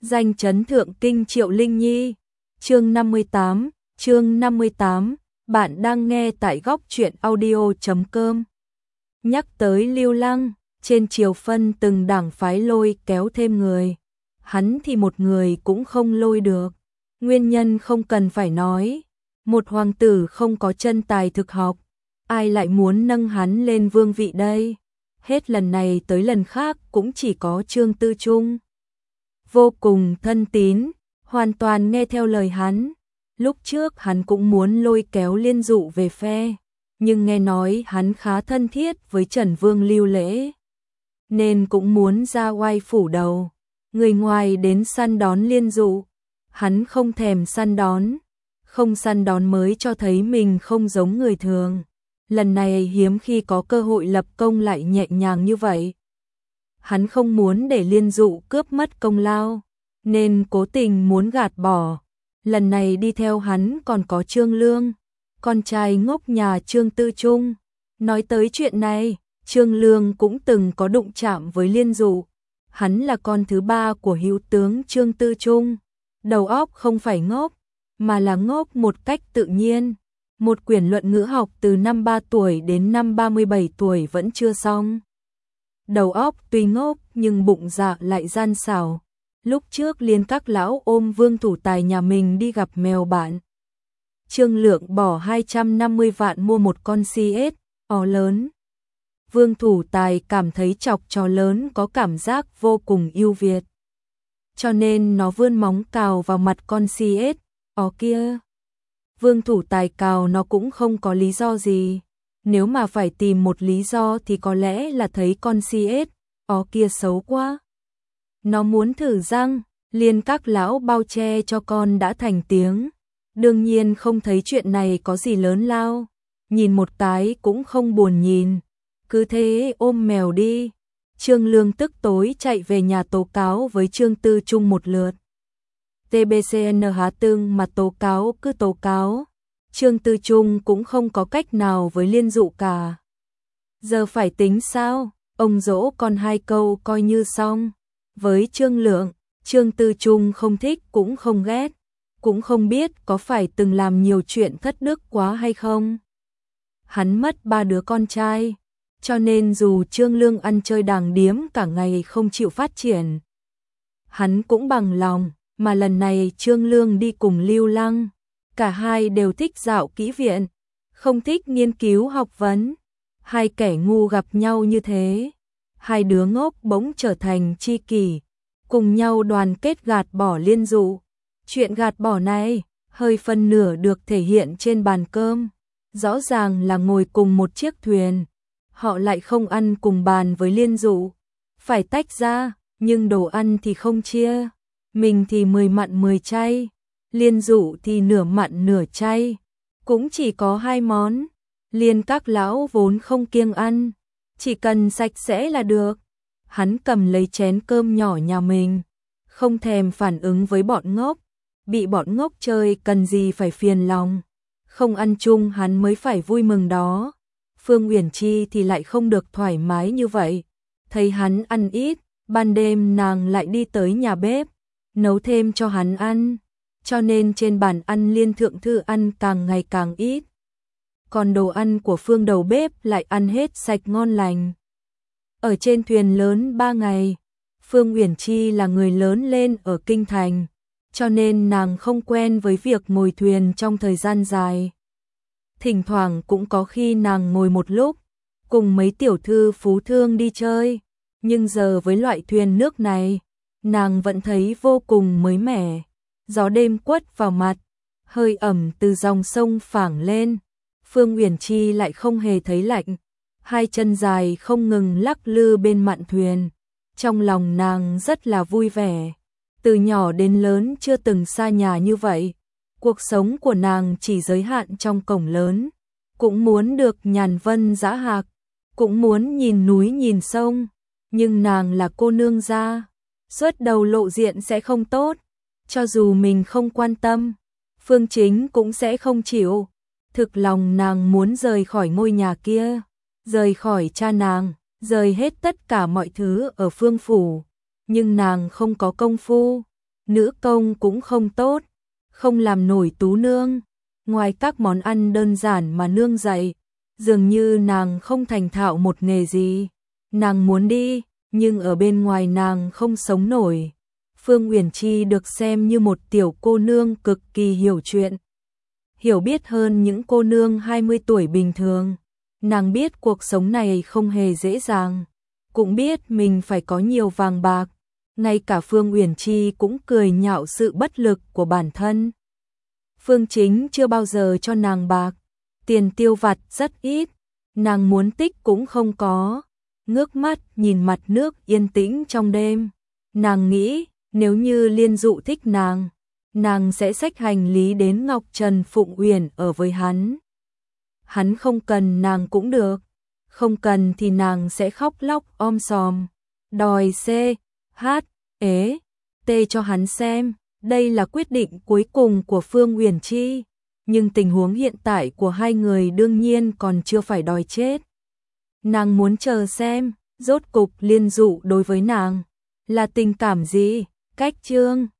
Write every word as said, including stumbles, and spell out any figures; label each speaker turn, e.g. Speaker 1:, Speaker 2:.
Speaker 1: Danh chấn thượng kinh Triệu Linh Nhi. Chương năm mươi tám, chương năm mươi tám, bạn đang nghe tại góc truyện audio chấm com. Nhắc tới Lưu Lăng, trên triều phân từng đảng phái lôi kéo thêm người. Hắn thì một người cũng không lôi được. Nguyên nhân không cần phải nói. Một hoàng tử không có chân tài thực học, ai lại muốn nâng hắn lên vương vị đây? Hết lần này tới lần khác cũng chỉ có Trương Tư Trung. Vô cùng thân tín, hoàn toàn nghe theo lời hắn. Lúc trước hắn cũng muốn lôi kéo Liên Dụ về phe, nhưng nghe nói hắn khá thân thiết với Trần Vương Lưu Lễ, nên cũng muốn ra oai phủ đầu. Người ngoài đến săn đón Liên Dụ, hắn không thèm săn đón. Không săn đón mới cho thấy mình không giống người thường. Lần này hiếm khi có cơ hội lập công lại nhẹ nhàng như vậy. Hắn không muốn để Liên Dụ cướp mất công lao, nên cố tình muốn gạt bỏ. Lần này đi theo hắn còn có Trương Lương, con trai ngốc nhà Trương Tư Trung. Nói tới chuyện này, Trương Lương cũng từng có đụng chạm với Liên Dụ. Hắn là con thứ ba của hữu tướng Trương Tư Trung. Đầu óc không phải ngốc, mà là ngốc một cách tự nhiên. Một quyển luận ngữ học từ năm ba tuổi đến năm ba mươi bảy tuổi vẫn chưa xong. Đầu óc tuy ngốc nhưng bụng dạ lại gian xảo. Lúc trước liên các lão ôm Vương Thủ Tài nhà mình đi gặp mèo bạn. Trương Lượng bỏ hai trăm năm mươi vạn mua một con xê ét ó lớn. Vương Thủ Tài cảm thấy chọc chó lớn có cảm giác vô cùng ưu việt, cho nên nó vươn móng cào vào mặt con xê ét ó kia. Vương Thủ Tài cào nó cũng không có lý do gì. Nếu mà phải tìm một lý do thì có lẽ là thấy con xê ét ó kia xấu quá. Nó muốn thử răng, liên các lão bao che cho con đã thành tiếng. Đương nhiên không thấy chuyện này có gì lớn lao. Nhìn một cái cũng không buồn nhìn. Cứ thế ôm mèo đi. Trương Lương tức tối chạy về nhà tố cáo với Trương Tư Trung một lượt. tê bê xê en há tương mà tố cáo cứ tố cáo. Trương Tư Trung cũng không có cách nào với Liên Dụ cả. Giờ phải tính sao? Ông dỗ con hai câu coi như xong. Với Trương Lượng, Trương Tư Trung không thích cũng không ghét. Cũng không biết có phải từng làm nhiều chuyện thất đức quá hay không. Hắn mất ba đứa con trai, cho nên dù Trương Lương ăn chơi đàng điếm cả ngày không chịu phát triển, hắn cũng bằng lòng. Mà lần này Trương Lương đi cùng Lưu Lăng, cả hai đều thích dạo kỹ viện, không thích nghiên cứu học vấn. Hai kẻ ngu gặp nhau như thế, hai đứa ngốc bỗng trở thành tri kỷ, cùng nhau đoàn kết gạt bỏ Liên Dụ. Chuyện gạt bỏ này, hơi phân nửa được thể hiện trên bàn cơm. Rõ ràng là ngồi cùng một chiếc thuyền, họ lại không ăn cùng bàn với Liên Dụ. Phải tách ra, nhưng đồ ăn thì không chia. Mình thì mười mặn mười chay, Liên Dụ thì nửa mặn nửa chay. Cũng chỉ có hai món. Liên các lão vốn không kiêng ăn, chỉ cần sạch sẽ là được. Hắn cầm lấy chén cơm nhỏ nhà mình, không thèm phản ứng với bọn ngốc. Bị bọn ngốc chơi cần gì phải phiền lòng. Không ăn chung hắn mới phải vui mừng đó. Phương Uyển Chi thì lại không được thoải mái như vậy. Thấy hắn ăn ít, ban đêm nàng lại đi tới nhà bếp, nấu thêm cho hắn ăn. Cho nên trên bàn ăn Liên thượng thư ăn càng ngày càng ít. Còn đồ ăn của Phương đầu bếp lại ăn hết sạch ngon lành. Ở trên thuyền lớn ba ngày, Phương Uyển Chi là người lớn lên ở Kinh Thành, cho nên nàng không quen với việc ngồi thuyền trong thời gian dài. Thỉnh thoảng cũng có khi nàng ngồi một lúc, cùng mấy tiểu thư phú thương đi chơi, nhưng giờ với loại thuyền nước này, nàng vẫn thấy vô cùng mới mẻ. Gió đêm quất vào mặt, hơi ẩm từ dòng sông phảng lên. Phương Uyển Chi lại không hề thấy lạnh, hai chân dài không ngừng lắc lư bên mạn thuyền. Trong lòng nàng rất là vui vẻ. Từ nhỏ đến lớn chưa từng xa nhà như vậy. Cuộc sống của nàng chỉ giới hạn trong cổng lớn. Cũng muốn được nhàn vân dã hạc, cũng muốn nhìn núi nhìn sông. Nhưng nàng là cô nương gia, xuất đầu lộ diện sẽ không tốt. Cho dù mình không quan tâm, Phương Chính cũng sẽ không chịu. Thực lòng nàng muốn rời khỏi ngôi nhà kia, rời khỏi cha nàng, rời hết tất cả mọi thứ ở Phương phủ. Nhưng nàng không có công phu, nữ công cũng không tốt, không làm nổi tú nương. Ngoài các món ăn đơn giản mà nương dạy, dường như nàng không thành thạo một nghề gì. Nàng muốn đi, nhưng ở bên ngoài nàng không sống nổi. Phương Uyển Chi được xem như một tiểu cô nương cực kỳ hiểu chuyện, hiểu biết hơn những cô nương hai mươi tuổi bình thường. Nàng biết cuộc sống này không hề dễ dàng, cũng biết mình phải có nhiều vàng bạc. Ngay cả Phương Uyển Chi cũng cười nhạo sự bất lực của bản thân. Phương Chính chưa bao giờ cho nàng bạc, tiền tiêu vặt rất ít, nàng muốn tích cũng không có. Ngước mắt nhìn mặt nước yên tĩnh trong đêm, nàng nghĩ nếu như Liên Dụ thích nàng, nàng sẽ xách hành lý đến Ngọc Trần Phụng Uyển ở với hắn. Hắn không cần nàng cũng được, không cần thì nàng sẽ khóc lóc om sòm, đòi C, H, ế, T cho hắn xem. Đây là quyết định cuối cùng của Phương Uyển Chi, nhưng tình huống hiện tại của hai người đương nhiên còn chưa phải đòi chết. Nàng muốn chờ xem, rốt cục Liên Dụ đối với nàng là tình cảm gì. Cách chương